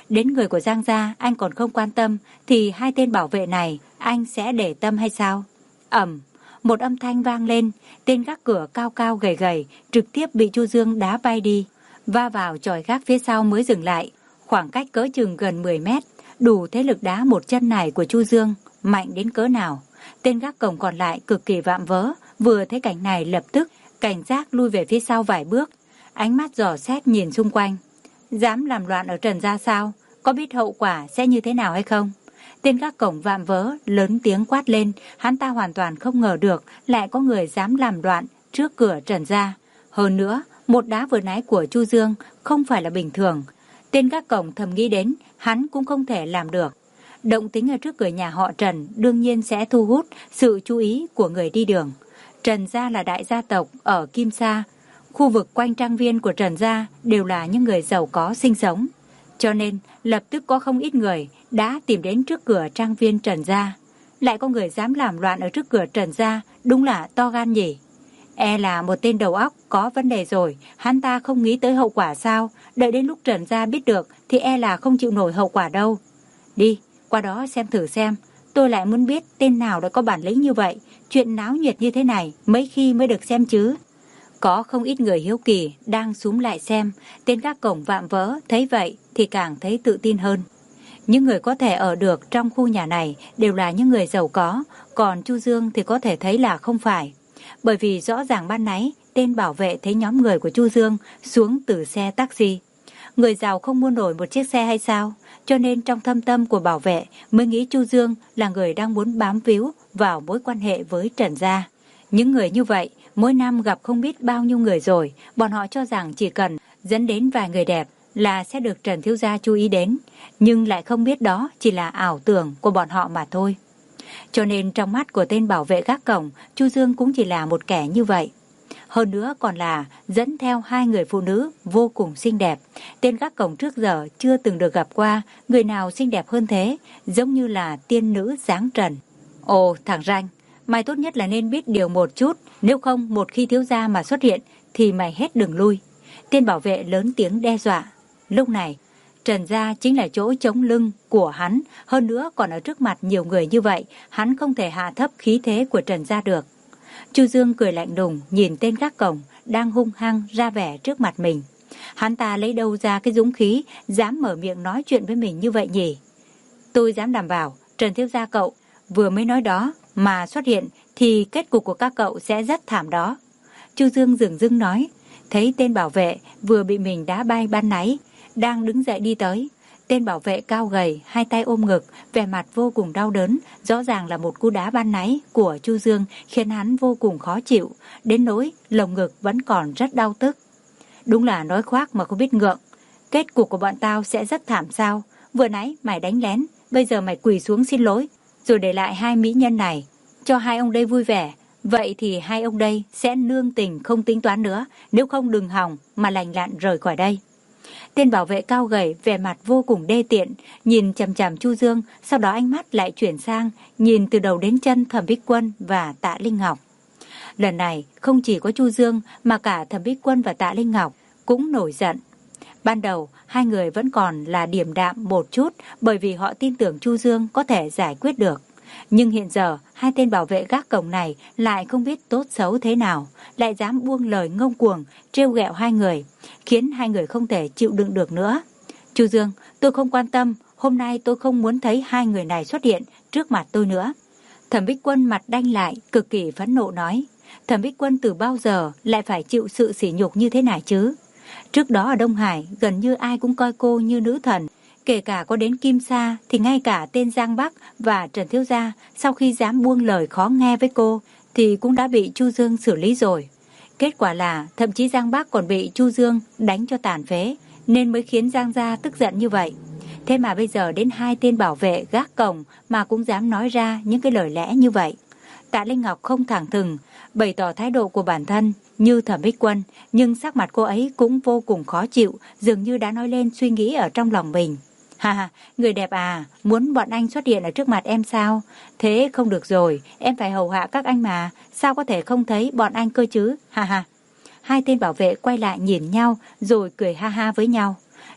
Đến người của Giang gia anh còn không quan tâm, thì hai tên bảo vệ này anh sẽ để tâm hay sao? Ầm, một âm thanh vang lên, tên gác cửa cao cao gầy gầy trực tiếp bị Chu Dương đá bay đi, va vào chòi gác phía sau mới dừng lại, khoảng cách cỡ chừng gần mười mét, đủ thấy lực đá một chân này của Chu Dương mạnh đến cỡ nào. Tên gác cổng còn lại cực kỳ vạm vỡ, vừa thấy cảnh này lập tức cảnh giác lui về phía sau vài bước, ánh mắt dò xét nhìn xung quanh. Dám làm loạn ở Trần gia sao? Có biết hậu quả sẽ như thế nào hay không? Tên gác cổng vạm vỡ lớn tiếng quát lên, hắn ta hoàn toàn không ngờ được lại có người dám làm loạn trước cửa Trần gia. Hơn nữa, một đá vừa nãy của Chu Dương không phải là bình thường. Tên gác cổng thầm nghĩ đến, hắn cũng không thể làm được. Động tĩnh ở trước cửa nhà họ Trần đương nhiên sẽ thu hút sự chú ý của người đi đường. Trần gia là đại gia tộc ở Kim Sa. Khu vực quanh trang viên của Trần gia đều là những người giàu có sinh sống. Cho nên lập tức có không ít người đã tìm đến trước cửa trang viên Trần gia. Lại có người dám làm loạn ở trước cửa Trần gia, đúng là to gan nhỉ. E là một tên đầu óc có vấn đề rồi, hắn ta không nghĩ tới hậu quả sao? Đợi đến lúc Trần gia biết được thì e là không chịu nổi hậu quả đâu. Đi, qua đó xem thử xem. Tôi lại muốn biết tên nào đã có bản lĩnh như vậy. Chuyện náo nhiệt như thế này mấy khi mới được xem chứ. Có không ít người hiếu kỳ đang xúm lại xem. Tên gác cổng vạm vỡ thấy vậy thì càng thấy tự tin hơn. Những người có thể ở được trong khu nhà này đều là những người giàu có, còn Chu Dương thì có thể thấy là không phải. Bởi vì rõ ràng ban nãy tên bảo vệ thấy nhóm người của Chu Dương xuống từ xe taxi. Người giàu không mua nổi một chiếc xe hay sao? Cho nên trong thâm tâm của bảo vệ mới nghĩ Chu Dương là người đang muốn bám víu vào mối quan hệ với Trần gia. Những người như vậy mỗi năm gặp không biết bao nhiêu người rồi, bọn họ cho rằng chỉ cần dẫn đến vài người đẹp là sẽ được Trần thiếu gia chú ý đến, nhưng lại không biết đó chỉ là ảo tưởng của bọn họ mà thôi. Cho nên trong mắt của tên bảo vệ gác cổng, Chu Dương cũng chỉ là một kẻ như vậy. Hơn nữa còn là dẫn theo hai người phụ nữ vô cùng xinh đẹp. Tên gác cổng trước giờ chưa từng được gặp qua người nào xinh đẹp hơn thế, giống như là tiên nữ dáng trần. Ồ thằng ranh, mày tốt nhất là nên biết điều một chút, nếu không một khi thiếu gia mà xuất hiện thì mày hết đường lui. Tên bảo vệ lớn tiếng đe dọa. Lúc này Trần gia chính là chỗ chống lưng của hắn, hơn nữa còn ở trước mặt nhiều người như vậy, hắn không thể hạ thấp khí thế của Trần gia được. Chu Dương cười lạnh lùng nhìn tên gác cổng đang hung hăng ra vẻ trước mặt mình. Hắn ta lấy đâu ra cái dũng khí dám mở miệng nói chuyện với mình như vậy nhỉ? Tôi dám đảm bảo Trần thiếu gia cậu vừa mới nói đó mà xuất hiện thì kết cục của các cậu sẽ rất thảm đó. Chu Dương dửng dưng nói. Thấy tên bảo vệ vừa bị mình đá bay ban nãy đang đứng dậy đi tới. Tên bảo vệ cao gầy, hai tay ôm ngực, vẻ mặt vô cùng đau đớn, rõ ràng là một cú đá ban nãy của Chu Dương khiến hắn vô cùng khó chịu, đến nỗi lồng ngực vẫn còn rất đau tức. Đúng là nói khoác mà không biết ngượng. Kết cục của bọn tao sẽ rất thảm sao? Vừa nãy mày đánh lén, bây giờ mày quỳ xuống xin lỗi, rồi để lại hai mỹ nhân này cho hai ông đây vui vẻ. Vậy thì hai ông đây sẽ nương tình không tính toán nữa, nếu không đừng hòng mà lành lặn rời khỏi đây. Tên bảo vệ cao gầy vẻ mặt vô cùng đê tiện, nhìn chằm chằm Chu Dương, sau đó ánh mắt lại chuyển sang nhìn từ đầu đến chân Thẩm Bích Quân và Tạ Linh Ngọc. Lần này không chỉ có Chu Dương mà cả Thẩm Bích Quân và Tạ Linh Ngọc cũng nổi giận. Ban đầu hai người vẫn còn là điềm đạm một chút bởi vì họ tin tưởng Chu Dương có thể giải quyết được. Nhưng hiện giờ hai tên bảo vệ gác cổng này lại không biết tốt xấu thế nào, lại dám buông lời ngông cuồng trêu ghẹo hai người, khiến hai người không thể chịu đựng được nữa. Chu Dương, tôi không quan tâm, hôm nay tôi không muốn thấy hai người này xuất hiện trước mặt tôi nữa. Thẩm Bích Quân mặt đanh lại, cực kỳ phẫn nộ nói. Thẩm Bích Quân từ bao giờ lại phải chịu sự sỉ nhục như thế này chứ? Trước đó ở Đông Hải gần như ai cũng coi cô như nữ thần. Kể cả có đến Kim Sa thì ngay cả tên Giang Bắc và Trần Thiếu Gia sau khi dám buông lời khó nghe với cô thì cũng đã bị Chu Dương xử lý rồi. Kết quả là thậm chí Giang Bắc còn bị Chu Dương đánh cho tàn phế, nên mới khiến Giang Gia tức giận như vậy. Thế mà bây giờ đến hai tên bảo vệ gác cổng mà cũng dám nói ra những cái lời lẽ như vậy. Tạ Linh Ngọc không thẳng thừng bày tỏ thái độ của bản thân như Thẩm Bích Quân, nhưng sắc mặt cô ấy cũng vô cùng khó chịu, dường như đã nói lên suy nghĩ ở trong lòng mình. Ha ha, người đẹp à, muốn bọn anh xuất hiện ở trước mặt em sao? Thế không được rồi, em phải hầu hạ các anh mà, sao có thể không thấy bọn anh cơ chứ? Ha ha. Hai tên bảo vệ quay lại nhìn nhau rồi cười ha ha với nhau.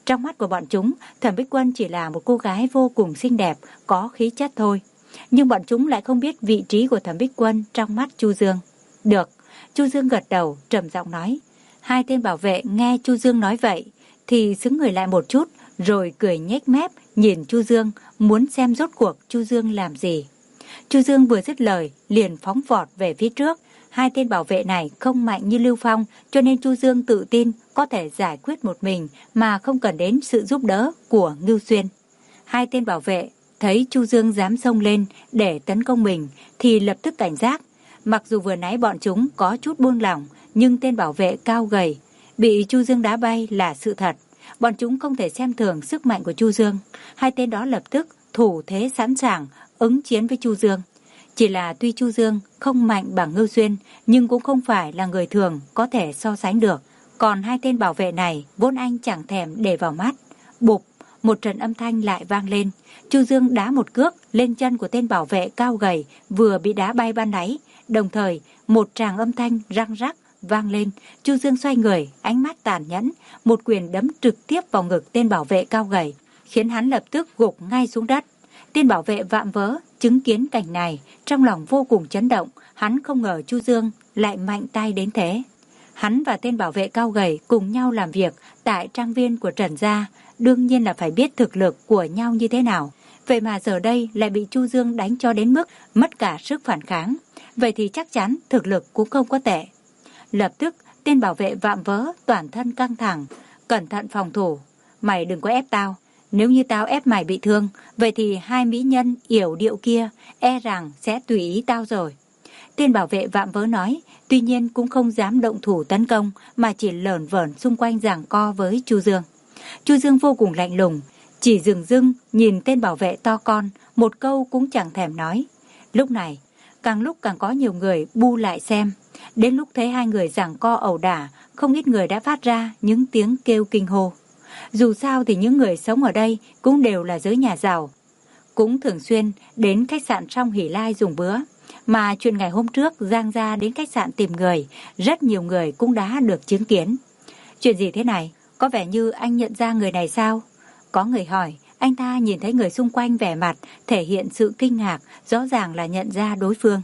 Trong mắt của bọn chúng, Thẩm Bích Quân chỉ là một cô gái vô cùng xinh đẹp, có khí chất thôi. Nhưng bọn chúng lại không biết vị trí của Thẩm Bích Quân trong mắt Chu Dương. Được, Chu Dương gật đầu, trầm giọng nói. Hai tên bảo vệ nghe Chu Dương nói vậy thì xứng người lại một chút, rồi cười nhếch mép nhìn Chu Dương, muốn xem rốt cuộc Chu Dương làm gì. Chu Dương vừa dứt lời liền phóng vọt về phía trước. Hai tên bảo vệ này không mạnh như Lưu Phong, cho nên Chu Dương tự tin có thể giải quyết một mình mà không cần đến sự giúp đỡ của Ngưu Xuyên. Hai tên bảo vệ thấy Chu Dương dám xông lên để tấn công mình thì lập tức cảnh giác. Mặc dù vừa nãy bọn chúng có chút buông lỏng, nhưng tên bảo vệ cao gầy bị Chu Dương đá bay là sự thật. Bọn chúng không thể xem thường sức mạnh của Chu Dương. Hai tên đó lập tức thủ thế sẵn sàng ứng chiến với Chu Dương. Chỉ là tuy Chu Dương không mạnh bằng Ngưu Xuyên, nhưng cũng không phải là người thường có thể so sánh được. Còn hai tên bảo vệ này vốn anh chẳng thèm để vào mắt. Bụp, một trận âm thanh lại vang lên. Chu Dương đá một cước lên chân của tên bảo vệ cao gầy vừa bị đá bay ban nãy. Đồng thời, một tràng âm thanh răng rắc vang lên. Chu Dương xoay người, ánh mắt tàn nhẫn, một quyền đấm trực tiếp vào ngực tên bảo vệ cao gầy, khiến hắn lập tức gục ngay xuống đất. Tên bảo vệ vạm vỡ chứng kiến cảnh này, trong lòng vô cùng chấn động. Hắn không ngờ Chu Dương lại mạnh tay đến thế. Hắn và tên bảo vệ cao gầy cùng nhau làm việc tại trang viên của Trần gia, đương nhiên là phải biết thực lực của nhau như thế nào. Vậy mà giờ đây lại bị Chu Dương đánh cho đến mức mất cả sức phản kháng. Vậy thì chắc chắn thực lực cũng không có tệ. Lập tức tên bảo vệ vạm vỡ toàn thân căng thẳng, cẩn thận phòng thủ. Mày đừng có ép tao. Nếu như tao ép mày bị thương, vậy thì hai mỹ nhân yểu điệu kia e rằng sẽ tùy ý tao rồi. Tên bảo vệ vạm vỡ nói, tuy nhiên cũng không dám động thủ tấn công mà chỉ lởn vởn xung quanh giằng co với Chu Dương. Chu Dương vô cùng lạnh lùng, chỉ dừng dưng nhìn tên bảo vệ to con, một câu cũng chẳng thèm nói. Lúc này, càng lúc càng có nhiều người bu lại xem. Đến lúc thấy hai người giằng co ẩu đả, không ít người đã phát ra những tiếng kêu kinh hô. Dù sao thì những người sống ở đây cũng đều là giới nhà giàu, cũng thường xuyên đến khách sạn Song Hỷ Lai dùng bữa. Mà chuyện ngày hôm trước Giang gia đến khách sạn tìm người, rất nhiều người cũng đã được chứng kiến. Chuyện gì thế này? Có vẻ như anh nhận ra người này sao? Có người hỏi. Anh ta nhìn thấy người xung quanh vẻ mặt thể hiện sự kinh ngạc, rõ ràng là nhận ra đối phương.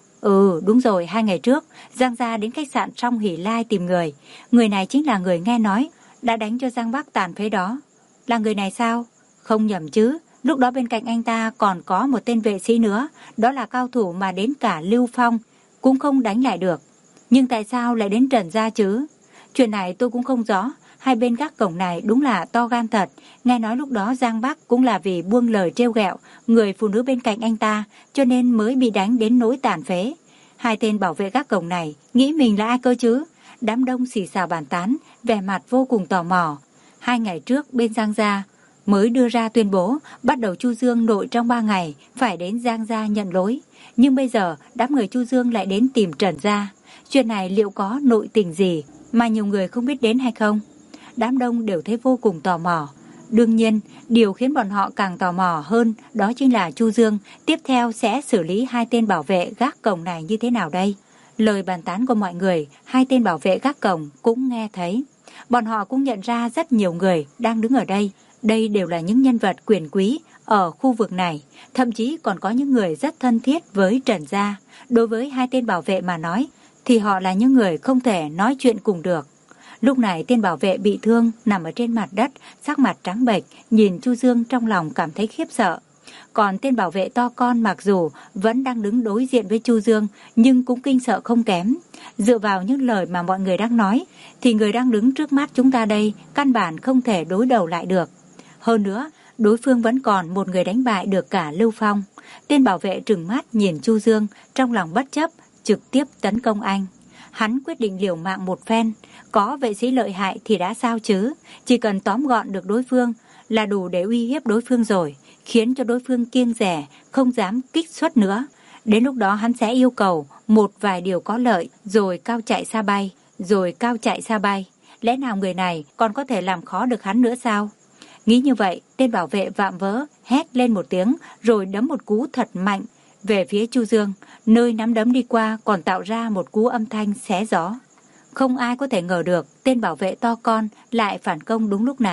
Ừ, đúng rồi, hai ngày trước Giang gia đến khách sạn Song Hỷ Lai tìm người. Người này chính là người nghe nói đã đánh cho Giang Bắc tàn phế đó. Là người này sao? Không nhầm chứ, lúc đó bên cạnh anh ta còn có một tên vệ sĩ nữa. Đó là cao thủ mà đến cả Lưu Phong cũng không đánh lại được. Nhưng tại sao lại đến Trần gia chứ? Chuyện này tôi cũng không rõ. Hai bên gác cổng này đúng là to gan thật. Nghe nói lúc đó Giang Bắc cũng là vì buông lời trêu ghẹo người phụ nữ bên cạnh anh ta, cho nên mới bị đánh đến nỗi tàn phế. Hai tên bảo vệ gác cổng này nghĩ mình là ai cơ chứ? Đám đông xì xào bàn tán, vẻ mặt vô cùng tò mò. Hai ngày trước bên Giang gia mới đưa ra tuyên bố bắt đầu Chu Dương nội trong ba ngày phải đến Giang gia nhận lỗi. Nhưng bây giờ đám người Chu Dương lại đến tìm Trần gia. Chuyện này liệu có nội tình gì mà nhiều người không biết đến hay không? Đám đông đều thấy vô cùng tò mò. Đương nhiên, điều khiến bọn họ càng tò mò hơn đó chính là Chu Dương tiếp theo sẽ xử lý hai tên bảo vệ gác cổng này như thế nào đây? Lời bàn tán của mọi người, hai tên bảo vệ gác cổng cũng nghe thấy. Bọn họ cũng nhận ra rất nhiều người đang đứng ở đây. Đây đều là những nhân vật quyền quý ở khu vực này. Thậm chí còn có những người rất thân thiết với Trần gia. Đối với hai tên bảo vệ mà nói, thì họ là những người không thể nói chuyện cùng được. Lúc này tên bảo vệ bị thương nằm ở trên mặt đất, sắc mặt trắng bệch, nhìn Chu Dương trong lòng cảm thấy khiếp sợ. Còn tên bảo vệ to con mặc dù vẫn đang đứng đối diện với Chu Dương, nhưng cũng kinh sợ không kém. Dựa vào những lời mà mọi người đang nói, thì người đang đứng trước mắt chúng ta đây căn bản không thể đối đầu lại được. Hơn nữa, đối phương vẫn còn một người đánh bại được cả Lưu Phong. Tên bảo vệ trừng mắt nhìn Chu Dương, trong lòng bất chấp, trực tiếp tấn công anh. Hắn quyết định liều mạng một phen. Có vệ sĩ lợi hại thì đã sao chứ? Chỉ cần tóm gọn được đối phương là đủ để uy hiếp đối phương rồi, khiến cho đối phương kiêng dè, không dám kích xuất nữa. Đến lúc đó hắn sẽ yêu cầu một vài điều có lợi, rồi cao chạy xa bay, rồi cao chạy xa bay. Lẽ nào người này còn có thể làm khó được hắn nữa sao? Nghĩ như vậy, tên bảo vệ vạm vỡ hét lên một tiếng, rồi đấm một cú thật mạnh về phía Chu Dương, nơi nắm đấm đi qua còn tạo ra một cú âm thanh xé gió. Không ai có thể ngờ được tên bảo vệ to con lại phản công đúng lúc này.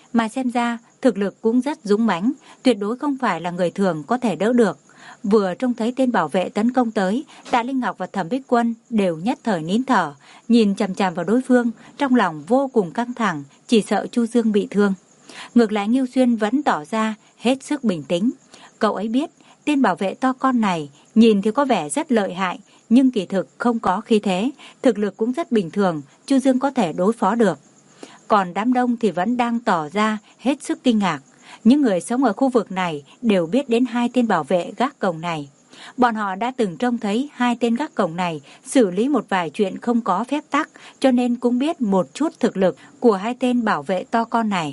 mà xem ra thực lực cũng rất dũng mãnh, tuyệt đối không phải là người thường có thể đỡ được. Vừa trông thấy tên bảo vệ tấn công tới, Tạ Linh Ngọc và Thẩm Bích Quân đều nhất thời nín thở, nhìn chằm chằm vào đối phương, trong lòng vô cùng căng thẳng, chỉ sợ Chu Dương bị thương. Ngược lại Ngưu Xuyên vẫn tỏ ra hết sức bình tĩnh. Cậu ấy biết, tên bảo vệ to con này nhìn thì có vẻ rất lợi hại, nhưng kỳ thực không có khí thế, thực lực cũng rất bình thường, Chu Dương có thể đối phó được. Còn đám đông thì vẫn đang tỏ ra hết sức kinh ngạc. Những người sống ở khu vực này đều biết đến hai tên bảo vệ gác cổng này. Bọn họ đã từng trông thấy hai tên gác cổng này xử lý một vài chuyện không có phép tắc, cho nên cũng biết một chút thực lực của hai tên bảo vệ to con này.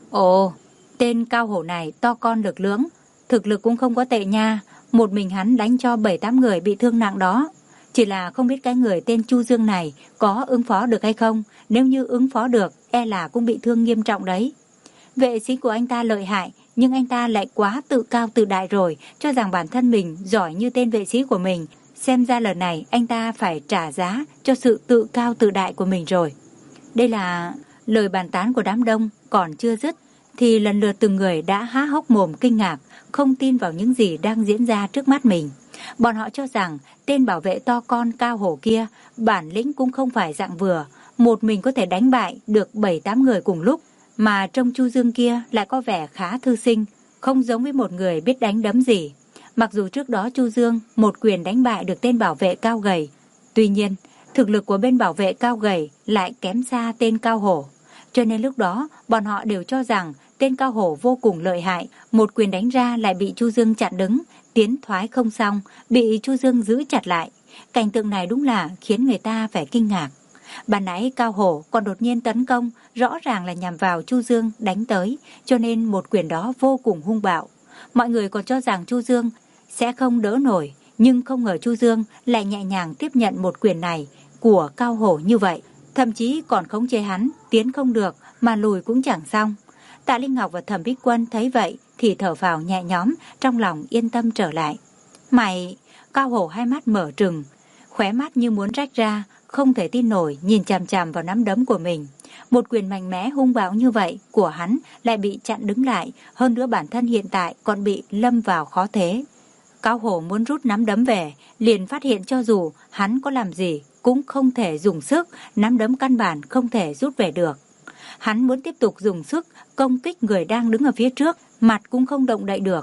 Ồ, tên cao hổ này to con lực lưỡng, thực lực cũng không có tệ nha, một mình hắn đánh cho bảy tám người bị thương nặng đó. Chỉ là không biết cái người tên Chu Dương này có ứng phó được hay không, nếu như ứng phó được, e là cũng bị thương nghiêm trọng đấy. Vệ sĩ của anh ta lợi hại, nhưng anh ta lại quá tự cao tự đại rồi, cho rằng bản thân mình giỏi như tên vệ sĩ của mình. Xem ra lần này anh ta phải trả giá cho sự tự cao tự đại của mình rồi. Đây là lời bàn tán của đám đông còn chưa dứt, thì lần lượt từng người đã há hốc mồm kinh ngạc, không tin vào những gì đang diễn ra trước mắt mình. Bọn họ cho rằng tên bảo vệ to con cao hổ kia bản lĩnh cũng không phải dạng vừa, một mình có thể đánh bại được bảy tám người cùng lúc, mà trong Chu Dương kia lại có vẻ khá thư sinh, không giống với một người biết đánh đấm gì. Mặc dù trước đó Chu Dương một quyền đánh bại được tên bảo vệ cao gầy, tuy nhiên thực lực của bên bảo vệ cao gầy lại kém xa tên cao hổ, cho nên lúc đó bọn họ đều cho rằng tên cao hổ vô cùng lợi hại, một quyền đánh ra lại bị Chu Dương chặn đứng, tiến thoái không xong, bị Chu Dương giữ chặt lại. Cảnh tượng này đúng là khiến người ta phải kinh ngạc. Ban nãy cao hổ còn đột nhiên tấn công, rõ ràng là nhằm vào Chu Dương đánh tới, cho nên một quyền đó vô cùng hung bạo. Mọi người còn cho rằng Chu Dương sẽ không đỡ nổi, nhưng không ngờ Chu Dương lại nhẹ nhàng tiếp nhận một quyền này của cao hổ như vậy, thậm chí còn khống chế hắn, tiến không được mà lùi cũng chẳng xong. Tạ Linh Ngọc và Thẩm Bích Quân thấy vậy thì thở phào nhẹ nhõm, trong lòng yên tâm trở lại. Mày, cao hổ hai mắt mở trừng, khóe mắt như muốn rách ra, không thể tin nổi nhìn chằm chằm vào nắm đấm của mình. Một quyền mạnh mẽ hung bạo như vậy của hắn lại bị chặn đứng lại, hơn nữa bản thân hiện tại còn bị lâm vào khó thế. Cao hổ muốn rút nắm đấm về, liền phát hiện cho dù hắn có làm gì cũng không thể dùng sức, nắm đấm căn bản không thể rút về được. Hắn muốn tiếp tục dùng sức công kích người đang đứng ở phía trước, mặt cũng không động đậy được.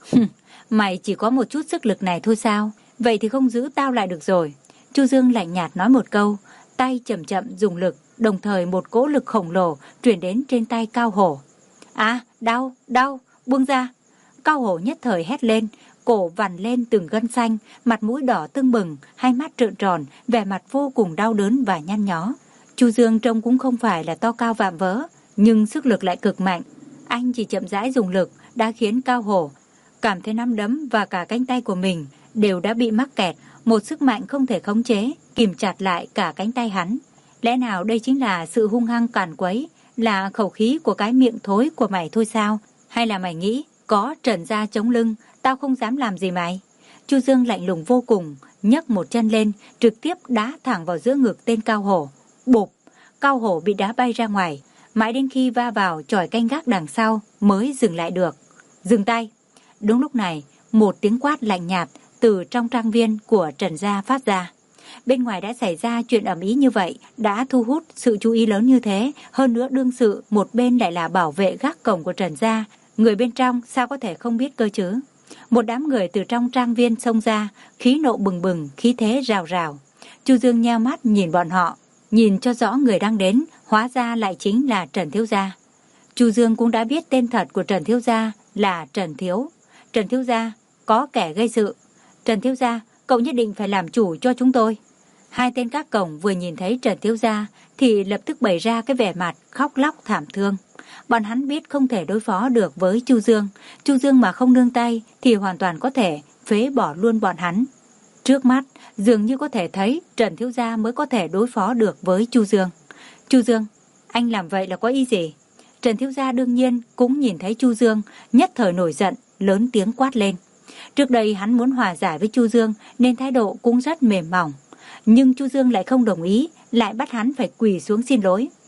Mày chỉ có một chút sức lực này thôi sao? Vậy thì không giữ tao lại được rồi. Chu Dương lạnh nhạt nói một câu, tay chậm chậm dùng lực, đồng thời một cỗ lực khổng lồ truyền đến trên tay cao hổ. À, đau, đau, buông ra. Cao hổ nhất thời hét lên, cổ vằn lên từng gân xanh, mặt mũi đỏ tưng bừng, hai mắt trợn tròn, vẻ mặt vô cùng đau đớn và nhăn nhó. Chu Dương trông cũng không phải là to cao vạm vỡ, nhưng sức lực lại cực mạnh. Anh chỉ chậm rãi dùng lực đã khiến cao hổ cảm thấy nắm đấm và cả cánh tay của mình đều đã bị mắc kẹt, một sức mạnh không thể khống chế kìm chặt lại cả cánh tay hắn. Lẽ nào đây chính là sự hung hăng càn quấy, là khẩu khí của cái miệng thối của mày thôi sao? Hay là mày nghĩ có Trần gia chống lưng, tao không dám làm gì mày? Chu Dương lạnh lùng vô cùng, nhấc một chân lên, trực tiếp đá thẳng vào giữa ngực tên cao hổ. Bụp, cao hổ bị đá bay ra ngoài, mãi đến khi va vào chòi canh gác đằng sau mới dừng lại được. Dừng tay. Đúng lúc này, một tiếng quát lạnh nhạt từ trong trang viên của Trần gia phát ra. Bên ngoài đã xảy ra chuyện ầm ĩ như vậy, đã thu hút sự chú ý lớn như thế, hơn nữa đương sự một bên lại là bảo vệ gác cổng của Trần gia, người bên trong sao có thể không biết cơ chứ? Một đám người từ trong trang viên xông ra, khí nộ bừng bừng, khí thế rào rào. Chu Dương nheo mắt nhìn bọn họ, nhìn cho rõ người đang đến, hóa ra lại chính là Trần thiếu gia. Chu Dương cũng đã biết tên thật của Trần thiếu gia là Trần Thiếu. Trần thiếu gia, có kẻ gây sự. Trần thiếu gia, cậu nhất định phải làm chủ cho chúng tôi. Hai tên các cổng vừa nhìn thấy Trần thiếu gia thì lập tức bày ra cái vẻ mặt khóc lóc thảm thương. Bọn hắn biết không thể đối phó được với Chu Dương. Chu Dương mà không nương tay thì hoàn toàn có thể phế bỏ luôn bọn hắn. Trước mắt dường như có thể thấy Trần thiếu gia mới có thể đối phó được với Chu Dương. Chu Dương, anh làm vậy là có ý gì? Trần thiếu gia đương nhiên cũng nhìn thấy Chu Dương, nhất thời nổi giận, lớn tiếng quát lên. Trước đây hắn muốn hòa giải với Chu Dương nên thái độ cũng rất mềm mỏng. Nhưng Chu Dương lại không đồng ý, lại bắt hắn phải quỳ xuống xin lỗi.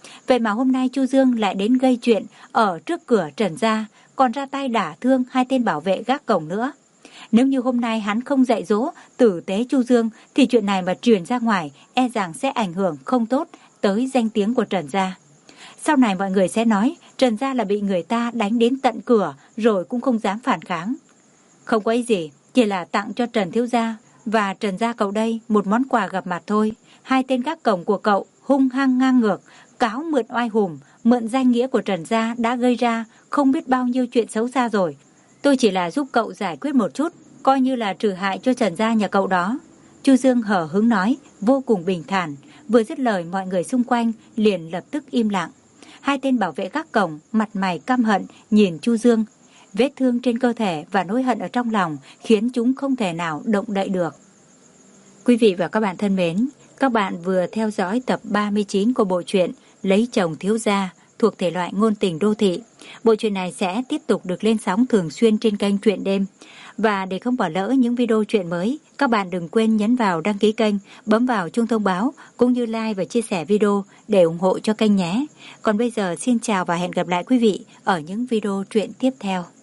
Vậy mà hôm nay Chu Dương lại đến gây chuyện ở trước cửa Trần gia, còn ra tay đả thương hai tên bảo vệ gác cổng nữa. Nếu như hôm nay hắn không dạy dỗ tử tế Chu Dương thì chuyện này mà truyền ra ngoài e rằng sẽ ảnh hưởng không tốt tới danh tiếng của Trần gia. Sau này mọi người sẽ nói Trần gia là bị người ta đánh đến tận cửa rồi cũng không dám phản kháng. Không có ý gì, chỉ là tặng cho Trần thiếu gia và Trần gia cậu đây một món quà gặp mặt thôi. Hai tên gác cổng của cậu hung hăng ngang ngược, cáo mượn oai hùm, mượn danh nghĩa của Trần gia đã gây ra không biết bao nhiêu chuyện xấu xa rồi. Tôi chỉ là giúp cậu giải quyết một chút, coi như là trừ hại cho Trần gia nhà cậu đó. Chu Dương hở hứng nói, vô cùng bình thản. Vừa dứt lời mọi người xung quanh liền lập tức im lặng. Hai tên bảo vệ gác cổng mặt mày căm hận nhìn Chu Dương. Vết thương trên cơ thể và nỗi hận ở trong lòng khiến chúng không thể nào động đậy được. Quý vị và các bạn thân mến, các bạn vừa theo dõi tập ba mươi chín của bộ truyện Lấy chồng thiếu gia thuộc thể loại ngôn tình đô thị. Bộ truyện này sẽ tiếp tục được lên sóng thường xuyên trên kênh Truyện Đêm. Và để không bỏ lỡ những video truyện mới, các bạn đừng quên nhấn vào đăng ký kênh, bấm vào chuông thông báo cũng như like và chia sẻ video để ủng hộ cho kênh nhé. Còn bây giờ xin chào và hẹn gặp lại quý vị ở những video truyện tiếp theo.